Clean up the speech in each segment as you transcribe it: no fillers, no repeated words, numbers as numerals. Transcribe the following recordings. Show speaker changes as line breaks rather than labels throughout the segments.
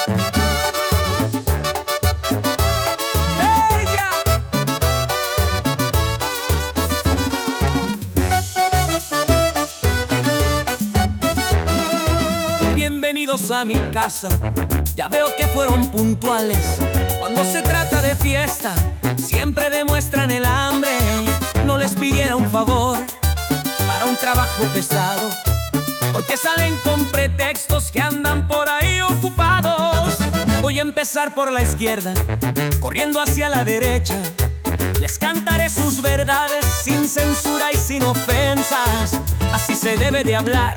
Bienvenidos a mi casa, ya veo que fueron puntuales. Cuando se trata de fiesta, siempre demuestran el hambre. No les pidiera un favor para un trabajo pesado, porque salen con pretextos que andan por ahí ocupados. Voy a empezar por la izquierda, corriendo hacia la derecha. Les cantaré sus verdades sin censura y sin ofensas. Así se debe de hablar,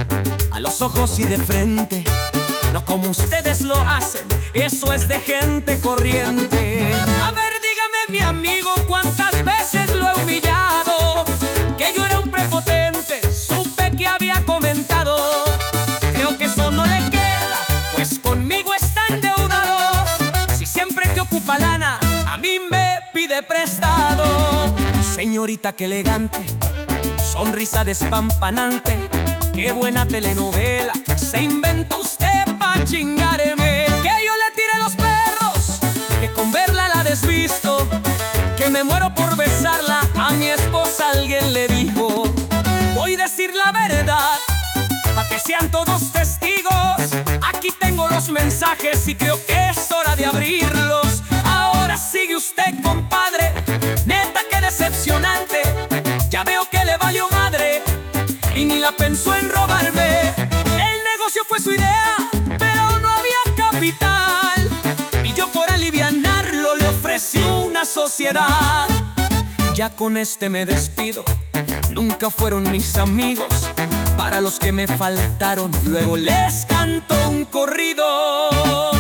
a los ojos y de frente, no como ustedes lo hacen, eso es de gente corriente. A ver, dígame mi amigo, ¿cuántas veces lo he humillado? Que yo era un prepotente, supe que había comentado. Creo que eso no le queda, pues conmigo está endeudado. Si siempre que ocupa lana, a mí me pide prestado. Señorita, qué elegante, sonrisa despampanante. Qué buena telenovela se inventa usted pa' chingarme. Que yo le tire los perros, que con verla la desvisto, que me muero por besarla. A mi esposa alguien le dijo. Voy a decir la verdad, pa' que sean todos testigos. Aquí tengo los mensajes y creo que es hora de abrirlos. Ahora sigue usted, compadre, neta que decepcionante. Ya veo que le valió madre y ni la pensó en robarme. El negocio fue su idea, pero no había capital, y yo por alivianarlo le ofrecí una sociedad. Ya con este me despido, nunca fueron mis amigos. Para los que me faltaron, luego les canto un corrido.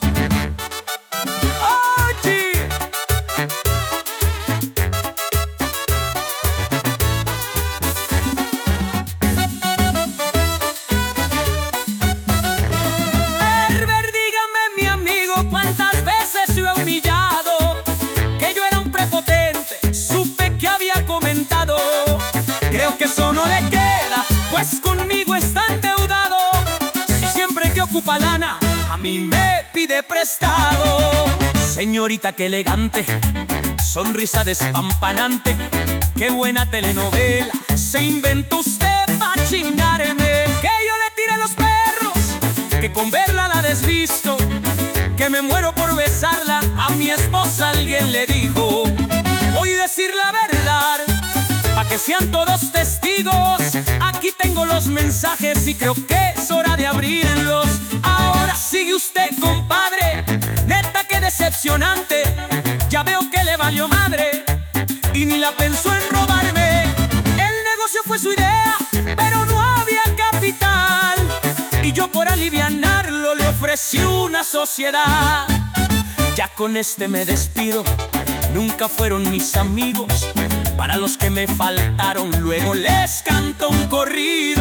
¿Cuántas veces yo he humillado? Que yo era un prepotente, supe que había comentado. Creo que eso no le queda, pues conmigo está endeudado. Si siempre que ocupa lana, a mí me pide prestado. Señorita, qué elegante, sonrisa despampanante. Qué buena telenovela se inventó usted pa' chingarme. Que yo le tire los perros, que con verla la desvisto, que me muero por besarla. A mi esposa alguien le dijo. Voy a decir la verdad, pa' que sean todos testigos. Aquí tengo los mensajes y creo que es hora de abrirlos. Ahora sigue usted, compadre, neta que decepcionante. Ya veo que le valió madre y ni la pensó en robarme. El negocio fue su idea, pero no había capital, y yo por alivianarlo le ofrecí una sociedad. Ya con este me despido, nunca fueron mis amigos. Para los que me faltaron, luego les canto un corrido.